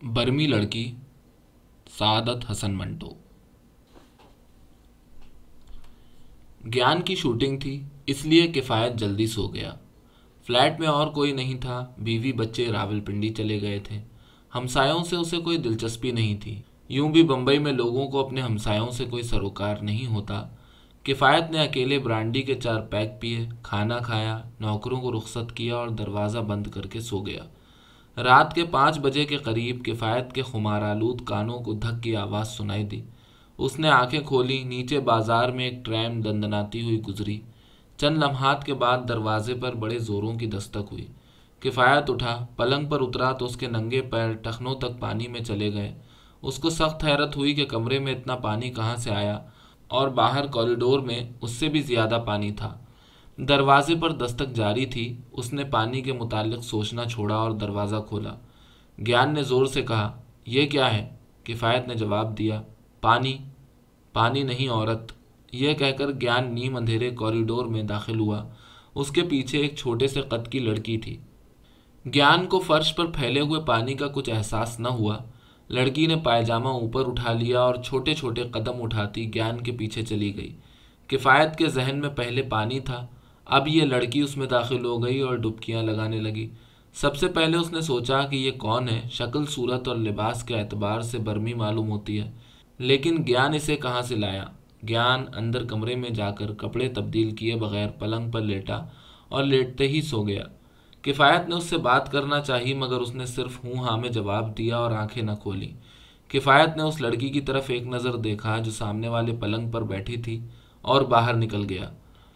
برمی لڑکی سعادت حسن منٹو۔ گیان کی شوٹنگ تھی، اس لیے کفایت جلدی سو گیا۔ فلیٹ میں اور کوئی نہیں تھا، بیوی بچے راولپنڈی چلے گئے تھے۔ ہمسایوں سے اسے کوئی دلچسپی نہیں تھی، یوں بھی بمبئی میں لوگوں کو اپنے ہمسایوں سے کوئی سروکار نہیں ہوتا۔ کفایت نے اکیلے برانڈی کے 4 پیک پیے، کھانا کھایا، نوکروں کو رخصت کیا اور دروازہ بند کر کے سو گیا۔ رات کے 5 بجے کے قریب کفایت کے خمارآلود کانوں کو دھک کی آواز سنائی دی۔ اس نے آنکھیں کھولی، نیچے بازار میں ایک ٹریم دندناتی ہوئی گزری۔ چند لمحات کے بعد دروازے پر بڑے زوروں کی دستک ہوئی۔ کفایت اٹھا، پلنگ پر اترا تو اس کے ننگے پیر ٹخنوں تک پانی میں چلے گئے۔ اس کو سخت حیرت ہوئی کہ کمرے میں اتنا پانی کہاں سے آیا، اور باہر کوریڈور میں اس سے بھی زیادہ پانی تھا۔ دروازے پر دستک جاری تھی۔ اس نے پانی کے متعلق سوچنا چھوڑا اور دروازہ کھولا۔ گیان نے زور سے کہا، یہ کیا ہے؟ کفایت نے جواب دیا، پانی۔ پانی نہیں عورت۔ یہ کہہ کر گیان نیم اندھیرے کوریڈور میں داخل ہوا۔ اس کے پیچھے ایک چھوٹے سے قد کی لڑکی تھی۔ گیان کو فرش پر پھیلے ہوئے پانی کا کچھ احساس نہ ہوا۔ لڑکی نے پائجامہ اوپر اٹھا لیا اور چھوٹے چھوٹے قدم اٹھاتی گیان کے پیچھے چلی گئی۔ کفایت کے ذہن میں پہلے پانی تھا، اب یہ لڑکی اس میں داخل ہو گئی اور ڈبکیاں لگانے لگی۔ سب سے پہلے اس نے سوچا کہ یہ کون ہے؟ شکل صورت اور لباس کے اعتبار سے برمی معلوم ہوتی ہے، لیکن گیان اسے کہاں سے لایا؟ گیان اندر کمرے میں جا کر کپڑے تبدیل کیے بغیر پلنگ پر لیٹا اور لیٹتے ہی سو گیا۔ کفایت نے اس سے بات کرنا چاہی، مگر اس نے صرف ہوں ہاں میں جواب دیا اور آنکھیں نہ کھولیں۔ کفایت نے اس لڑکی کی طرف ایک نظر دیکھا جو سامنے والے پلنگ پر بیٹھی تھی، اور باہر نکل گیا۔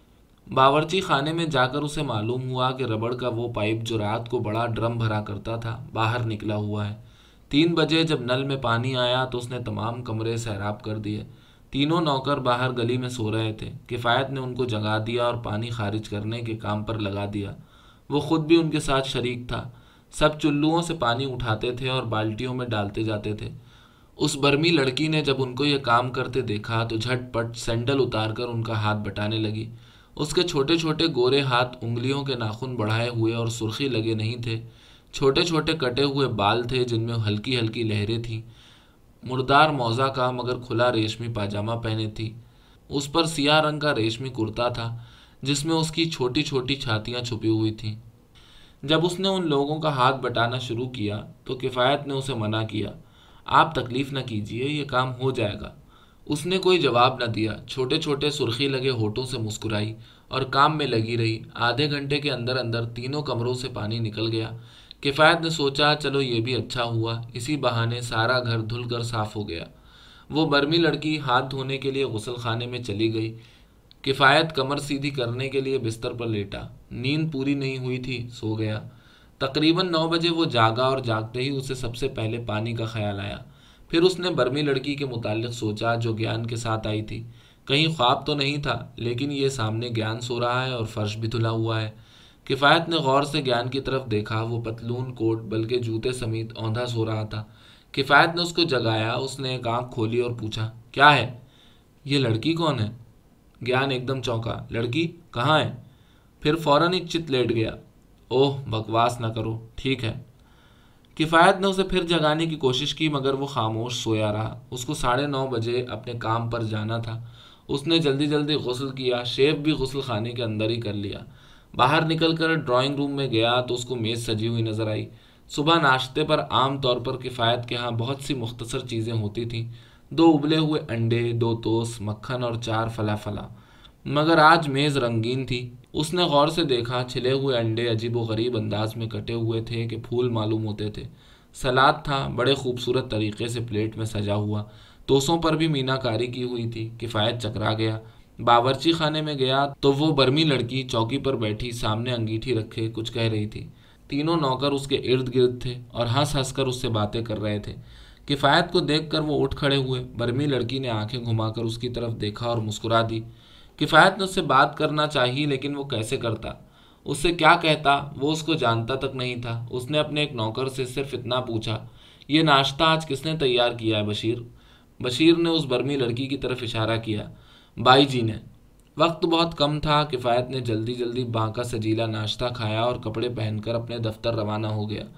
باورچی خانے میں جا کر اسے معلوم ہوا کہ ربڑ کا وہ پائپ جو رات کو بڑا ڈرم بھرا کرتا تھا باہر نکلا ہوا ہے۔ 3 بجے جب نل میں پانی آیا تو اس نے تمام کمرے سیراب کر دیے۔ تینوں نوکر باہر گلی میں سو رہے تھے۔ کفایت نے ان کو جگا دیا اور پانی خارج کرنے کے کام پر لگا دیا۔ وہ خود بھی ان کے ساتھ شریک تھا۔ سب چلوؤں سے پانی اٹھاتے تھے اور بالٹیوں میں ڈالتے جاتے تھے۔ اس برمی لڑکی نے جب ان کو یہ کام کرتے دیکھا تو جھٹ پٹ سینڈل اتار کر ان کا ہاتھ بٹانے لگی۔ اس کے چھوٹے چھوٹے گورے ہاتھ انگلیوں کے ناخن بڑھائے ہوئے اور سرخی لگے نہیں تھے۔ چھوٹے چھوٹے کٹے ہوئے بال تھے جن میں ہلکی ہلکی لہریں تھیں۔ مردار موزہ کا مگر کھلا ریشمی پاجامہ پہنے تھی۔ اس پر سیاہ رنگ کا ریشمی کرتا تھا جس میں اس کی چھوٹی چھوٹی چھاتیاں چھپی ہوئی تھیں۔ جب اس نے ان لوگوں کا ہاتھ بٹانا شروع کیا تو کفایت نے اسے منع کیا، آپ تکلیف نہ کیجیے، یہ کام ہو جائے گا۔ اس نے کوئی جواب نہ دیا، چھوٹے چھوٹے سرخی لگے ہونٹوں سے مسکرائی اور کام میں لگی رہی۔ آدھے گھنٹے کے اندر اندر تینوں کمروں سے پانی نکل گیا۔ کفایت نے سوچا، چلو یہ بھی اچھا ہوا، اسی بہانے سارا گھر دھل کر صاف ہو گیا۔ وہ برمی لڑکی ہاتھ دھونے کے لیے غسل خانے میں چلی گئی۔ کفایت کمر سیدھی کرنے کے لیے بستر پر لیٹا۔ نیند پوری نہیں ہوئی تھی، سو گیا۔ تقریباً 9 بجے وہ جاگا اور جاگتے ہی اسے سب سے پہلے پانی کا خیال آیا۔ پھر اس نے برمی لڑکی کے متعلق سوچا جو گیان کے ساتھ آئی تھی۔ کہیں خواب تو نہیں تھا، لیکن یہ سامنے گیان سو رہا ہے اور فرش بھی دھلا ہوا ہے۔ کفایت نے غور سے گیان کی طرف دیکھا، وہ پتلون کوٹ بلکہ جوتے سمیت اوندھا سو رہا تھا۔ کفایت نے اس کو جگایا۔ اس نے ایک آنکھ کھولی اور پوچھا، کیا ہے؟ یہ لڑکی کون ہے؟ گیان ایک دم چونکا، لڑکی کہاں ہے؟ پھر فوراً ہی چت لیٹ گیا۔ اوہ بکواس نہ کرو، ٹھیک ہے۔ کفایت نے اسے پھر جگانے کی کوشش کی مگر وہ خاموش سویا رہا۔ اس کو 9:30 بجے اپنے کام پر جانا تھا۔ اس نے جلدی جلدی غسل کیا، شیو بھی غسل خانے کے اندر ہی کر لیا۔ باہر نکل کر ڈرائنگ روم میں گیا تو اس کو میز سجی ہوئی نظر آئی۔ صبح ناشتے پر عام طور پر کفایت کے ہاں بہت سی مختصر چیزیں ہوتی تھیں، 2 ابلے ہوئے انڈے، 2 ٹوسٹ، مکھن اور 4 فلافل۔ مگر آج میز رنگین تھی۔ اس نے غور سے دیکھا، چھلے ہوئے انڈے عجیب و غریب انداز میں کٹے ہوئے تھے کہ پھول معلوم ہوتے تھے۔ سلاد تھا، بڑے خوبصورت طریقے سے پلیٹ میں سجا ہوا۔ توسوں پر بھی مینہ کاری کی ہوئی تھی۔ کفایت چکرا گیا۔ باورچی خانے میں گیا تو وہ برمی لڑکی چوکی پر بیٹھی سامنے انگیٹھی رکھے کچھ کہہ رہی تھی۔ تینوں نوکر اس کے ارد گرد تھے اور ہنس ہنس کر اس سے باتیں کر رہے تھے۔ کفایت کو دیکھ کر وہ اٹھ کھڑے ہوئے۔ برمی لڑکی نے آنکھیں گھما کر اس کی طرف دیکھا اور مسکرا دی۔ کفایت نے اس سے بات کرنا چاہی، لیکن وہ کیسے کرتا؟ اس سے کیا کہتا؟ وہ اس کو جانتا تک نہیں تھا۔ اس نے اپنے ایک نوکر سے صرف اتنا پوچھا، یہ ناشتہ آج کس نے تیار کیا ہے بشیر؟ بشیر نے اس برمی لڑکی کی طرف اشارہ کیا، بائی جی نے۔ وقت بہت کم تھا۔ کفایت نے جلدی جلدی بانکا سجیلا ناشتہ کھایا اور کپڑے پہن کر اپنے دفتر روانہ ہو گیا۔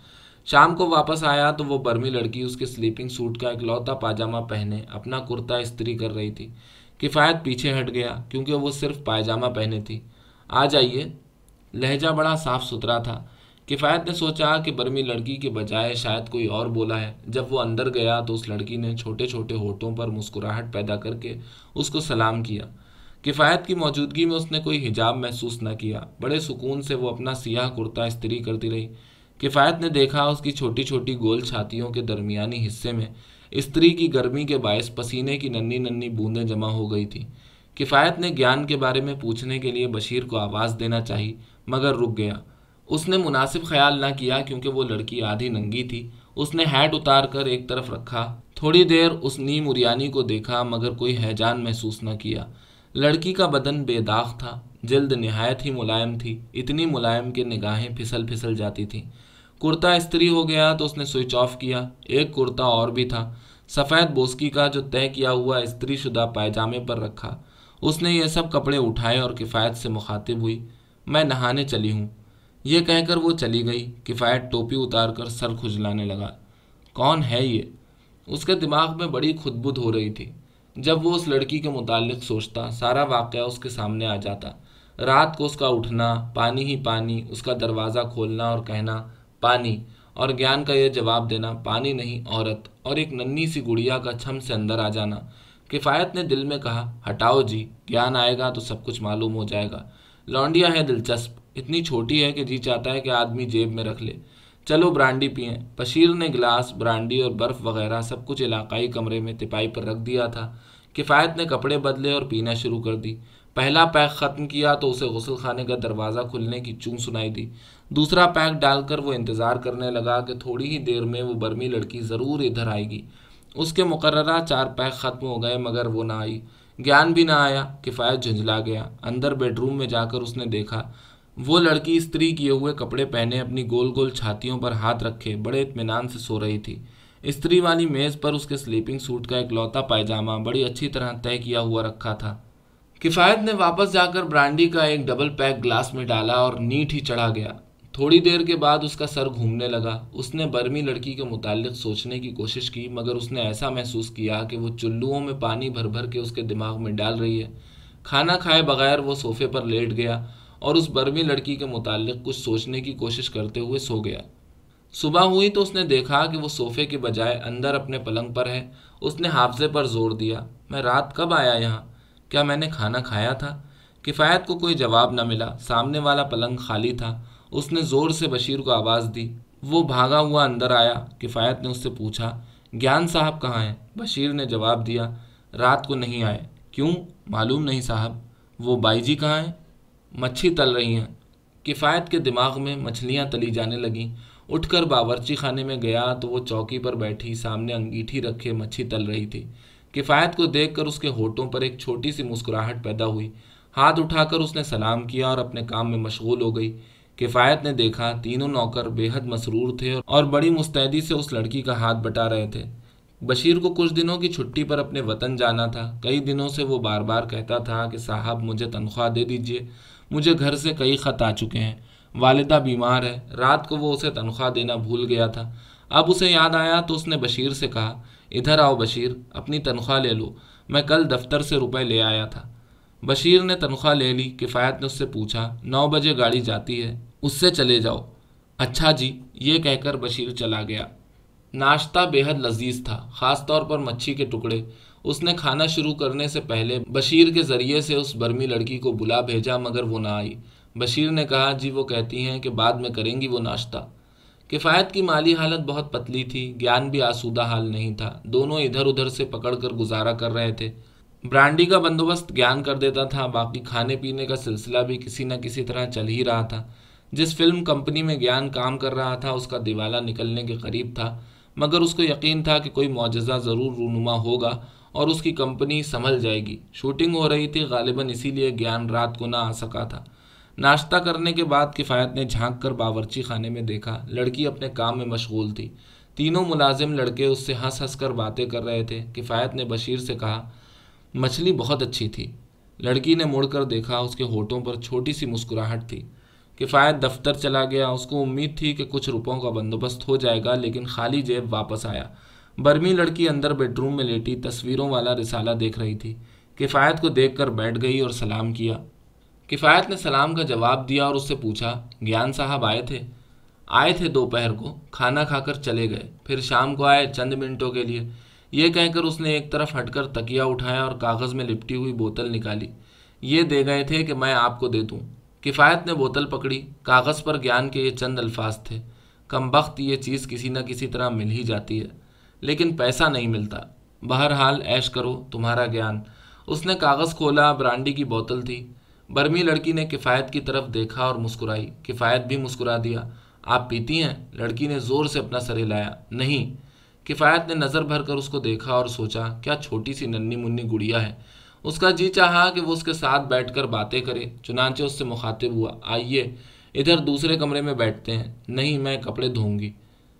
شام کو واپس آیا تو وہ برمی لڑکی اس کے سلیپنگ سوٹ کا اکلوتا پاجامہ پہنے اپنا کرتا استری کر رہی تھی۔ کفایت پیچھے ہٹ گیا کیونکہ وہ صرف پائجامہ پہنے تھی۔ آ جائیے۔ لہجہ بڑا صاف ستھرا تھا۔ کفایت نے سوچا کہ برمی لڑکی کے بجائے شاید کوئی اور بولا ہے۔ جب وہ اندر گیا تو اس لڑکی نے چھوٹے چھوٹے ہونٹوں پر مسکراہٹ پیدا کر کے اس کو سلام کیا۔ کفایت کی موجودگی میں اس نے کوئی حجاب محسوس نہ کیا۔ بڑے سکون سے وہ اپنا سیاہ کرتا استری کرتی رہی۔ کفایت نے دیکھا اس کی چھوٹی چھوٹی گول چھاتیوں کے درمیانی حصے میں استری کی گرمی کے باعث پسینے کی ننھی ننھی بوندیں جمع ہو گئی تھیں۔ کفایت نے گیان کے بارے میں پوچھنے کے لیے بشیر کو آواز دینا چاہی مگر رک گیا۔ اس نے مناسب خیال نہ کیا کیونکہ وہ لڑکی آدھی ننگی تھی۔ اس نے ہیٹ اتار کر ایک طرف رکھا۔ تھوڑی دیر اس نیم اریانی کو دیکھا مگر کوئی ہیجان محسوس نہ کیا۔ لڑکی کا بدن بے داغ تھا، جلد نہایت ہی ملائم تھی، اتنی ملائم کہ نگاہیں پھسل پھسل جاتی تھیں۔ کرتا استری ہو گیا تو اس نے سوئچ آف کیا۔ ایک کرتا اور بھی تھا، سفید بوسکی کا، جو طے کیا ہوا استری شدہ پائجامے پر رکھا۔ اس نے یہ سب کپڑے اٹھائے اور کفایت سے مخاطب ہوئی، میں نہانے چلی ہوں۔ یہ کہہ کر وہ چلی گئی۔ کفایت ٹوپی اتار کر سر کھجلانے لگا۔ کون ہے یہ؟ اس کے دماغ میں بڑی کھدبد ہو رہی تھی۔ جب وہ اس لڑکی کے متعلق سوچتا سارا واقعہ اس کے سامنے آ جاتا۔ رات کو اس کا اٹھنا، پانی ہی پانی، اس کا دروازہ کھولنا اور کہنا پانی، اور گیان کا یہ جواب دینا پانی نہیں عورت، اور ایک ننھی سی گڑیا کا چھم سے اندر آ جانا۔ کفایت نے دل میں کہا، ہٹاؤ جی، گیان آئے گا تو سب کچھ معلوم ہو جائے گا۔ لونڈیا ہے دلچسپ، اتنی چھوٹی ہے کہ جی چاہتا ہے کہ آدمی جیب میں رکھ لے۔ چلو برانڈی پئیں۔ بشیر نے گلاس، برانڈی اور برف وغیرہ سب کچھ علاقائی کمرے میں تپائی پر رکھ دیا تھا۔ کفایت نے کپڑے بدلے اور پینا شروع کر دی۔ پہلا پیک ختم کیا تو اسے غسل خانے کا دروازہ کھلنے کی چوں سنائی دی۔ دوسرا پیک ڈال کر وہ انتظار کرنے لگا کہ تھوڑی ہی دیر میں وہ برمی لڑکی ضرور ادھر آئے گی۔ اس کے مقررہ 4 پیک ختم ہو گئے مگر وہ نہ آئی۔ گیان بھی نہ آیا۔ کفایت جھنجھلا گیا۔ اندر بیڈ روم میں جا کر اس نے دیکھا وہ لڑکی استری کیے ہوئے کپڑے پہنے اپنی گول گول چھاتیوں پر ہاتھ رکھے بڑے اطمینان سے سو رہی تھی۔ استری والی میز پر اس کے سلیپنگ سوٹ کا اکلوتا پائجامہ بڑی اچھی طرح طے کیا ہوا رکھا تھا۔ کفایت نے واپس جا کر برانڈی کا ایک ڈبل پیک گلاس میں ڈالا اور نیٹ ہی چڑھا گیا۔ تھوڑی دیر کے بعد اس کا سر گھومنے لگا۔ اس نے برمی لڑکی کے متعلق سوچنے کی کوشش کی مگر اس نے ایسا محسوس کیا کہ وہ چلوؤں میں پانی بھر بھر کے اس کے دماغ میں ڈال رہی ہے۔ کھانا کھائے بغیر وہ صوفے پر لیٹ گیا اور اس برمی لڑکی کے متعلق کچھ سوچنے کی کوشش کرتے ہوئے سو گیا۔ صبح ہوئی تو اس نے دیکھا کہ وہ صوفے کے بجائے اندر اپنے پلنگ پر ہے۔ اس نے حافظے پر زور دیا، میں رات کب آیا یہاں؟ کیا میں نے کھانا کھایا تھا؟ کفایت کو کوئی جواب نہ ملا۔ سامنے والا پلنگ خالی تھا۔ اس نے زور سے بشیر کو آواز دی۔ وہ بھاگا ہوا اندر آیا۔ کفایت نے اس سے پوچھا، گیان صاحب کہاں ہیں؟ بشیر نے جواب دیا، رات کو نہیں آئے۔ کیوں؟ معلوم نہیں صاحب۔ وہ بائی جی کہاں ہیں؟ مچھی تل رہی ہیں۔ کفایت کے دماغ میں مچھلیاں تلی جانے لگیں۔ اٹھ کر باورچی خانے میں گیا تو وہ چوکی پر بیٹھی سامنے انگیٹھی رکھے مچھی تل رہی تھی۔ کفایت کو دیکھ کر اس کے ہونٹوں پر ایک چھوٹی سی مسکراہٹ پیدا ہوئی۔ ہاتھ اٹھا کر اس نے سلام کیا اور اپنے کام میں مشغول ہو گئی۔ کفایت نے دیکھا تینوں نوکر بے حد مسرور تھے اور بڑی مستعدی سے اس لڑکی کا ہاتھ بٹا رہے تھے۔ بشیر کو کچھ دنوں کی چھٹی پر اپنے وطن جانا تھا۔ کئی دنوں سے وہ بار بار کہتا تھا کہ صاحب مجھے تنخواہ دے دیجیے، مجھے گھر سے کئی خط آ چکے ہیں، والدہ بیمار ہے۔ رات کو وہ اسے تنخواہ دینا بھول گیا تھا۔ اب اسے یاد آیا تو اس نے بشیر سے کہا، ادھر آؤ بشیر، اپنی تنخواہ لے لو، میں کل دفتر سے روپے لے آیا تھا۔ بشیر نے تنخواہ لے لی۔ کفایت نے اس سے پوچھا، 9 بجے گاڑی جاتی ہے، اس سے چلے جاؤ۔ اچھا جی، یہ کہہ کر بشیر چلا گیا۔ ناشتہ بے حد لذیذ تھا، خاص طور پر مچھی کے ٹکڑے۔ اس نے کھانا شروع کرنے سے پہلے بشیر کے ذریعے سے اس برمی لڑکی کو بلا بھیجا مگر وہ نہ آئی۔ بشیر نے کہا، جی وہ کہتی ہیں کہ بعد میں کریں گی وہ ناشتہ۔ کفایت کی مالی حالت بہت پتلی تھی، گیان بھی آسودہ حال نہیں تھا۔ دونوں ادھر ادھر سے پکڑ کر گزارا کر رہے تھے۔ برانڈی کا بندوبست گیان کر دیتا تھا، باقی کھانے پینے کا سلسلہ بھی کسی نہ کسی طرح چل ہی رہا تھا۔ جس فلم کمپنی میں گیان کام کر رہا تھا اس کا دیوالا نکلنے کے قریب تھا مگر اس کو یقین تھا کہ کوئی معجزہ ضرور رونما ہوگا اور اس کی کمپنی سنبھل جائے گی۔ شوٹنگ ہو رہی تھی، غالباً اسی لیے گیان رات کو نہ آ سکا تھا۔ ناشتہ کرنے کے بعد کفایت نے جھانک کر باورچی خانے میں دیکھا، لڑکی اپنے کام میں مشغول تھی۔ تینوں ملازم لڑکے اس سے ہنس ہنس کر باتیں کر رہے تھے۔ کفایت نے بشیر سے کہا، مچھلی بہت اچھی تھی۔ لڑکی نے مڑ کر دیکھا، اس کے ہونٹوں پر چھوٹی سی مسکراہٹ تھی۔ کفایت دفتر چلا گیا۔ اس کو امید تھی کہ کچھ روپوں کا بندوبست ہو جائے گا، لیکن خالی جیب واپس آیا۔ برمی لڑکی اندر بیڈ روم میں لیٹی تصویروں والا رسالہ دیکھ رہی تھی۔ کفایت کو دیکھ کر بیٹھ گئی اور سلام کیا۔ کفایت نے سلام کا جواب دیا اور اس سے پوچھا، گیان صاحب آئے تھے؟ آئے تھے دوپہر کو، کھانا کھا کر چلے گئے، پھر شام کو آئے چند منٹوں کے لیے۔ یہ کہہ کر اس نے ایک طرف ہٹ کر تکیہ اٹھایا اور کاغذ میں لپٹی ہوئی بوتل نکالی۔ یہ دے گئے تھے کہ میں آپ کو دے دوں۔ کفایت نے بوتل پکڑی۔ کاغذ پر گیان کے یہ چند الفاظ تھے، کم بخت یہ چیز کسی نہ کسی طرح مل ہی جاتی ہے، لیکن پیسہ نہیں ملتا۔ بہرحال عیش کرو، تمہارا گیان۔ اس نے کاغذ کھولا، برانڈی کی بوتل تھی۔ برمی لڑکی نے کفایت کی طرف دیکھا اور مسکرائی۔ کفایت بھی مسکرا دیا۔ آپ پیتی ہیں؟ لڑکی نے زور سے اپنا سر ہلایا۔ نہیں۔ کفایت نے نظر بھر کر اس کو دیکھا اور سوچا، کیا چھوٹی سی ننھی منی گڑیا ہے۔ اس کا جی چاہا کہ وہ اس کے ساتھ بیٹھ کر باتیں کرے، چنانچہ اس سے مخاطب ہوا، آئیے ادھر دوسرے کمرے میں بیٹھتے ہیں۔ نہیں، میں کپڑے دھوؤں گی۔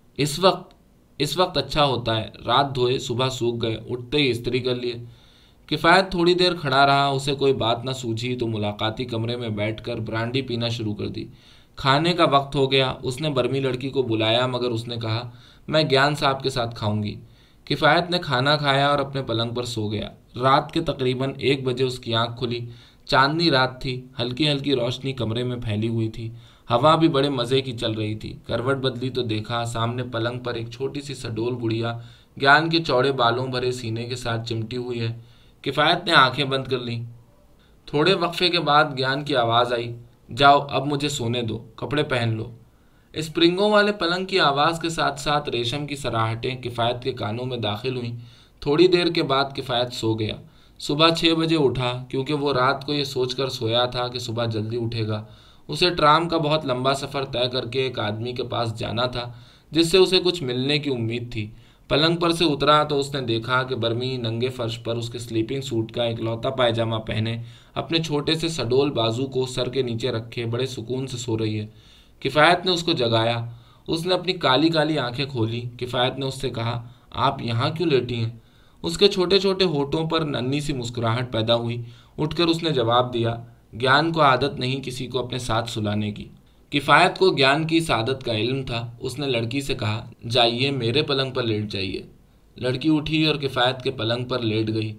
اس وقت اچھا ہوتا ہے، رات دھوئے صبح سوکھ گئے، اٹھتے ہی استری کر لیے۔ کفایت تھوڑی دیر کھڑا رہا، اسے کوئی بات نہ سوجھی تو ملاقاتی کمرے میں بیٹھ کر برانڈی پینا شروع کر دی۔ کھانے کا وقت ہو گیا۔ اس نے برمی لڑکی کو بلایا، مگر اس نے کہا، میں گیان صاحب کے ساتھ کھاؤں گی۔ کفایت نے کھانا کھایا اور اپنے پلنگ پر سو گیا۔ رات کے تقریباً 1 بجے اس کی آنکھ کھلی۔ چاندنی رات تھی، ہلکی ہلکی روشنی کمرے میں پھیلی ہوئی تھی، ہوا بھی بڑے مزے کی چل رہی تھی۔ کروٹ بدلی تو دیکھا، سامنے پلنگ پر ایک چھوٹی سی سڈول گڑیا گیان کے چوڑے بالوں بھرے سینے کے ساتھ چمٹی ہوئی ہے۔ کفایت نے آنکھیں بند کر لیں۔ تھوڑے وقفے کے بعد گیان کی آواز آئی، جاؤ اب مجھے سونے دو، کپڑے پہن لو۔ اسپرنگوں والے پلنگ کی آواز کے ساتھ ساتھ ریشم کی سراہٹیں کفایت کے کانوں میں داخل ہوئیں۔ تھوڑی دیر کے بعد کفایت سو گیا۔ صبح 6 بجے اٹھا، کیونکہ وہ رات کو یہ سوچ کر سویا تھا کہ صبح جلدی اٹھے گا۔ اسے ٹرام کا بہت لمبا سفر طے کر کے ایک آدمی کے پاس جانا تھا جس سے اسے کچھ ملنے کی امید تھی۔ پلنگ پر سے اترا تو اس نے دیکھا کہ برمی ننگے فرش پر اس کے سلیپنگ سوٹ کا ایک لوتا پائجامہ پہنے اپنے چھوٹے سے سڈول بازو کو سر کے نیچے رکھے بڑے سکون سے سو رہی ہے۔ کفایت نے اس کو جگایا۔ اس نے اپنی کالی کالی آنکھیں کھولی۔ کفایت نے اس سے کہا، آپ یہاں کیوں لیٹی ہیں؟ اس کے چھوٹے چھوٹے ہونٹوں پر ننھی سی مسکراہٹ پیدا ہوئی۔ اٹھ کر اس نے جواب دیا، گیان کو عادت نہیں کسی کو اپنے ساتھ سلانے کی۔ کفایت کو گیان کی اس عادت کا علم تھا۔ اس نے لڑکی سے کہا، جائیے میرے پلنگ پر لیٹ جائیے۔ لڑکی اٹھی اور کفایت کے پلنگ پر لیٹ گئی۔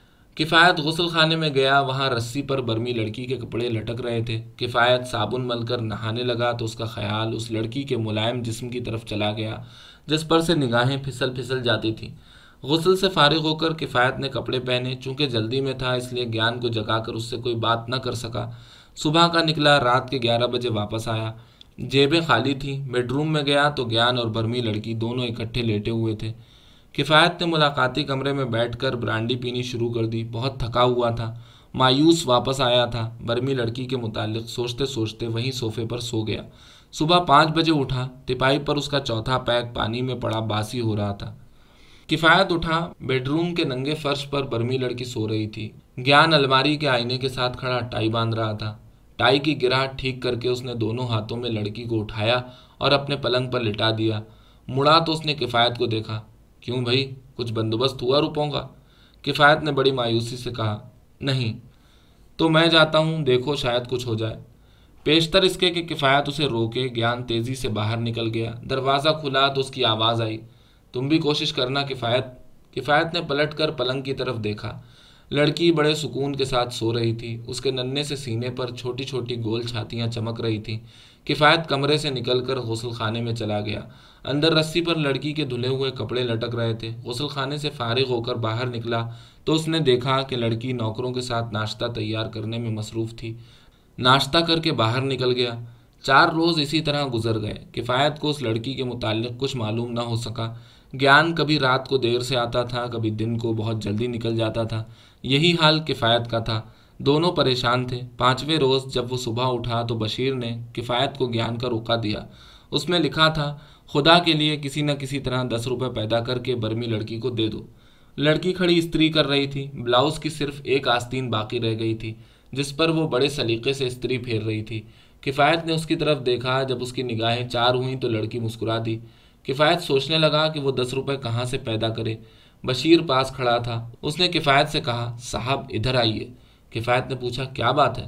کفایت غسل خانے میں گیا، وہاں رسی پر برمی لڑکی کے کپڑے لٹک رہے تھے۔ کفایت صابن مل کر نہانے لگا تو اس کا خیال اس لڑکی کے ملائم جسم کی طرف چلا گیا جس پر سے نگاہیں پھسل پھسل جاتی تھیں۔ غسل سے فارغ ہو کر کفایت نے کپڑے پہنے، چونکہ جلدی میں تھا اس لیے گیان کو جگا کر اس سے کوئی بات نہ کر سکا۔ صبح کا نکلا، رات کے 11 بجے واپس آیا۔ جیبیں خالی تھیں۔ بیڈ روم میں گیا تو گیان اور برمی لڑکی دونوں اکٹھے لیٹے ہوئے تھے۔ کفایت نے ملاقاتی کمرے میں بیٹھ کر برانڈی پینی شروع کر دی۔ بہت تھکا ہوا تھا، مایوس واپس آیا تھا۔ برمی لڑکی کے متعلق سوچتے سوچتے وہیں صوفے پر سو گیا۔ صبح 5 بجے اٹھا، تپائی پر اس کا چوتھا پیک پانی میں پڑا باسی ہو رہا تھا۔ کفایت اٹھا، بیڈ روم کے ننگے فرش پر برمی لڑکی سو رہی تھی۔ گیان الماری کے آئینے کے ساتھ کھڑا ٹائی باندھ رہا تھا۔ ٹائی کی گرہ ٹھیک کر کے اس نے دونوں ہاتھوں میں لڑکی کو اٹھایا اور اپنے پلنگ پر لٹا دیا۔ مڑا تو اس نے کفایت کو دیکھا، کیوں بھائی، کچھ بندوبست ہوا روپوں کا؟ کفایت نے بڑی مایوسی سے کہا، نہیں۔ تو میں جاتا ہوں، دیکھو شاید کچھ ہو جائے۔ پیشتر اس کے کہ کفایت اسے روکے، گیان تیزی سے باہر نکل گیا۔ دروازہ کھلا تو اس کی آواز آئی، تم بھی کوشش کرنا کفایت۔ کفایت نے پلٹ کر پلنگ کی طرف دیکھا۔ لڑکی بڑے سکون کے ساتھ سو رہی تھی۔ اس کے ننھے سے سینے پر چھوٹی چھوٹی گول چھاتیاں چمک رہی تھیں۔ کفایت کمرے سے نکل کر غسل خانے میں چلا گیا۔ اندر رسی پر لڑکی کے دھلے ہوئے کپڑے لٹک رہے تھے۔ غسل خانے سے فارغ ہو کر باہر نکلا تو اس نے دیکھا کہ لڑکی نوکروں کے ساتھ ناشتہ تیار کرنے میں مصروف تھی۔ ناشتہ کر کے باہر نکل گیا۔ 4 روز اسی طرح گزر گئے۔ کفایت کو اس لڑکی کے متعلق کچھ معلوم نہ ہو سکا۔ گیان کبھی رات کو دیر سے آتا تھا، کبھی دن کو بہت جلدی نکل جاتا تھا۔ یہی حال کفایت کا تھا۔ دونوں پریشان تھے۔ 5ویں روز جب وہ صبح اٹھا تو بشیر نے کفایت کو گیان کا روکا دیا۔ اس میں لکھا تھا، خدا کے لیے کسی نہ کسی طرح 10 روپے پیدا کر کے برمی لڑکی کو دے دو۔ لڑکی کھڑی استری کر رہی تھی۔ بلاؤز کی صرف ایک آستین باقی رہ گئی تھی جس پر وہ بڑے سلیقے سے استری پھیر رہی تھی۔ کفایت نے اس کی طرف دیکھا۔ جب اس کی نگاہیں 4 ہوئیں تو لڑکی مسکرا دی۔ کفایت سوچنے لگا کہ وہ 10 روپے کہاں سے پیدا کرے۔ بشیر پاس کھڑا تھا۔ اس نے کفایت سے کہا، صاحب ادھر آئیے۔ کفایت نے پوچھا، کیا بات ہے؟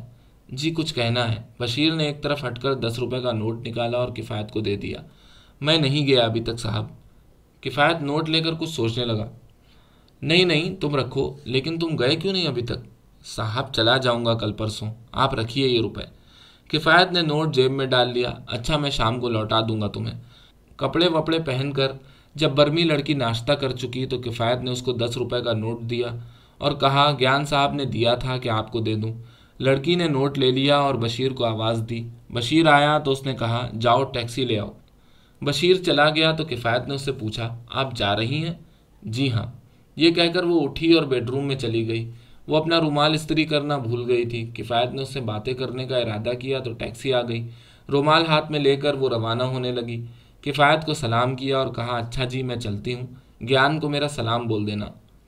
جی کچھ کہنا ہے؟ بشیر نے ایک طرف ہٹ کر 10 روپے کا نوٹ نکالا اور کفایت کو دے دیا۔ میں نہیں گیا ابھی تک صاحب۔ کفایت نوٹ لے کر کچھ سوچنے لگا۔ نہیں نہیں تم رکھو، لیکن تم گئے کیوں نہیں ابھی تک؟ صاحب چلا جاؤں گا کل پرسوں، آپ رکھیے یہ روپے۔ کفایت نے نوٹ جیب میں ڈال لیا۔ اچھا میں شام کو لوٹا دوں گا تمہیں۔ کپڑے وپڑے پہن کر جب برمی لڑکی ناشتہ کر چکی تو کفایت نے اس کو 10 روپے کا نوٹ دیا اور کہا گیان صاحب نے دیا تھا کہ آپ کو دے دوں۔ لڑکی نے نوٹ لے لیا اور بشیر کو آواز دی۔ بشیر آیا تو اس نے کہا جاؤ ٹیکسی لے آؤ۔ بشیر چلا گیا تو کفایت نے اس سے پوچھا آپ جا رہی ہیں؟ جی ہاں۔ یہ کہہ کر وہ اٹھی اور بیڈ روم میں چلی گئی۔ وہ اپنا رومال استری کرنا بھول گئی تھی۔ کفایت نے اس سے باتیں کرنے کا ارادہ کیا تو ٹیکسی آ گئی۔ رومال ہاتھ میں لے کر وہ روانہ ہونے لگی۔ کفایت کو سلام کیا اور کہا اچھا جی میں چلتی ہوں، گیان کو میرا سلام بول دینا۔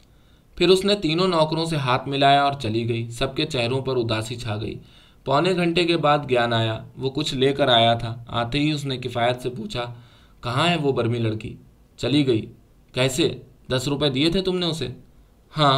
پھر اس نے تینوں نوکروں سے ہاتھ ملایا اور چلی گئی۔ سب کے چہروں پر اداسی چھا گئی۔ پونے گھنٹے کے بعد گیان آیا۔ وہ کچھ لے کر آیا تھا۔ آتے ہی اس نے کفایت سے پوچھا کہاں ہے وہ برمی لڑکی؟ چلی گئی۔ کیسے؟ 10 روپے دیے تھے تم نے اسے؟ ہاں۔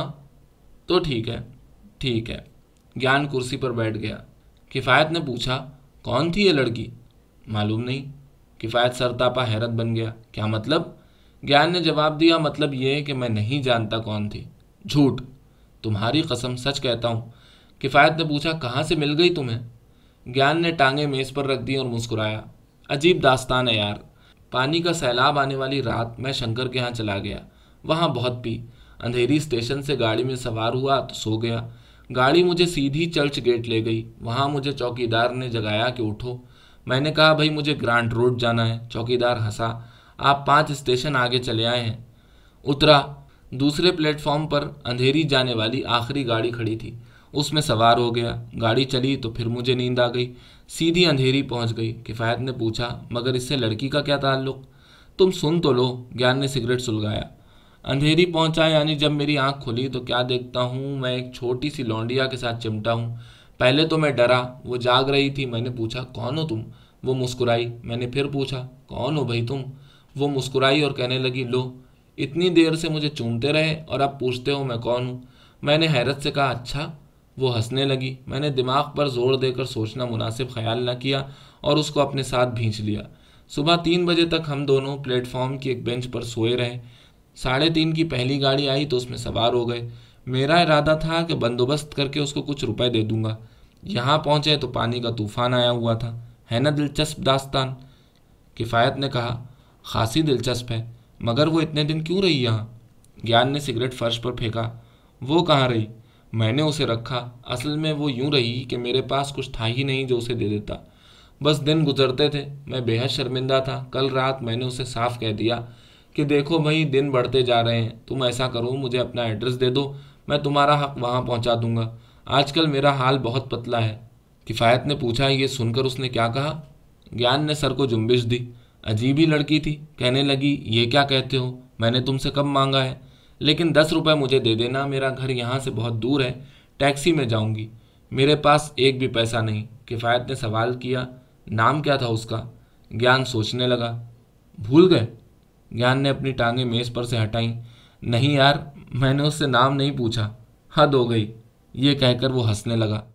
تو ٹھیک ہے ٹھیک ہے۔ گیان کرسی پر بیٹھ گیا۔ کفایت نے پوچھا کون تھی یہ لڑکی؟ معلوم نہیں۔ کفایت سرتاپا حیرت بن گیا۔ کیا مطلب؟ گیان نے جواب دیا مطلب یہ کہ میں نہیں جانتا کون تھی۔ جھوٹ۔ تمہاری قسم سچ کہتا ہوں۔ کفایت نے پوچھا کہاں سے مل گئی تمہیں؟ گیان نے ٹانگیں میز پر رکھ دی اور مسکرایا۔ عجیب داستان ہے یار۔ پانی کا سیلاب آنے والی رات میں شنکر کے ہاں چلا گیا۔ وہاں بہت پی۔ اندھیری اسٹیشن سے گاڑی میں سوار ہوا تو سو گیا۔ گاڑی مجھے سیدھی چرچ گیٹ لے گئی۔ وہاں مجھے چوکیدار نے جگایا کہ اٹھو۔ میں نے کہا بھائی مجھے گرانٹ روڈ جانا ہے۔ چوکیدار ہنسا۔ آپ 5 اسٹیشن آگے چلے آئے ہیں۔ اترا۔ دوسرے پلیٹ فارم پر اندھیری جانے والی آخری گاڑی کھڑی تھی۔ اس میں سوار ہو گیا۔ گاڑی چلی تو پھر مجھے نیند آ گئی۔ سیدھی اندھیری پہنچ گئی۔ کفایت نے پوچھا مگر اس سے لڑکی کا کیا تعلق؟ تم سن تو لو۔ گیان نے سگریٹ سلگایا۔ اندھیری پہنچا یعنی جب میری آنکھ کھلی تو کیا دیکھتا ہوں میں ایک چھوٹی سی لونڈیا کے ساتھ چمٹا ہوں۔ پہلے تو میں ڈرا۔ وہ جاگ رہی تھی۔ میں نے پوچھا کون ہو تم؟ وہ مسکرائی۔ میں نے پھر پوچھا کون ہو بھائی تم؟ وہ مسکرائی اور کہنے لگی لو اتنی دیر سے مجھے چومتے رہے اور اب پوچھتے ہو میں کون ہوں؟ میں نے حیرت سے کہا اچھا۔ وہ ہنسنے لگی۔ میں نے دماغ پر زور دے کر سوچنا مناسب خیال نہ کیا اور اس کو اپنے ساتھ بھینچ لیا۔ صبح 3 بجے تک ہم دونوں پلیٹ فارم کی ایک بینچ پر سوئے رہے۔ 3:30 کی پہلی گاڑی آئی تو اس میں سوار ہو گئے۔ میرا ارادہ تھا کہ بندوبست کر کے اس کو کچھ روپے دے دوں گا۔ یہاں پہنچے تو پانی کا طوفان آیا ہوا تھا۔ ہے نا دلچسپ داستان؟ کفایت نے کہا خاصی دلچسپ ہے، مگر وہ اتنے دن کیوں رہی یہاں؟ گیان نے سگریٹ فرش پر پھینکا۔ وہ کہاں رہی؟ میں نے اسے رکھا۔ اصل میں وہ یوں رہی کہ میرے پاس کچھ تھا ہی نہیں جو اسے دے دیتا۔ بس دن گزرتے تھے۔ میں بے حد شرمندہ تھا۔ کل رات میں نے اسے صاف کہہ دیا کہ دیکھو بھائی دن بڑھتے جا رہے ہیں، تم ایسا کرو مجھے اپنا ایڈریس دے دو، میں تمہارا حق وہاں پہنچا دوں گا۔ آج کل میرا حال بہت پتلا ہے۔ کفایت نے پوچھا یہ سن کر اس نے کیا کہا؟ گیان نے سر کو جنبش دی۔ عجیب ہی لڑکی تھی۔ کہنے لگی یہ کیا کہتے ہو؟ میں نے تم سے کب مانگا ہے؟ لیکن 10 روپے مجھے دے دینا، میرا گھر یہاں سے بہت دور ہے، ٹیکسی میں جاؤں گی۔ میرے پاس ایک بھی پیسہ نہیں۔ کفایت نے سوال کیا نام کیا تھا اس کا؟ گیان سوچنے لگا۔ بھول گئے؟ گیان نے اپنی ٹانگیں میز پر سے ہٹائیں۔ نہیں یار، میں نے اس سے نام نہیں پوچھا۔ حد ہو گئی۔ یہ کہہ کر وہ ہنسنے لگا۔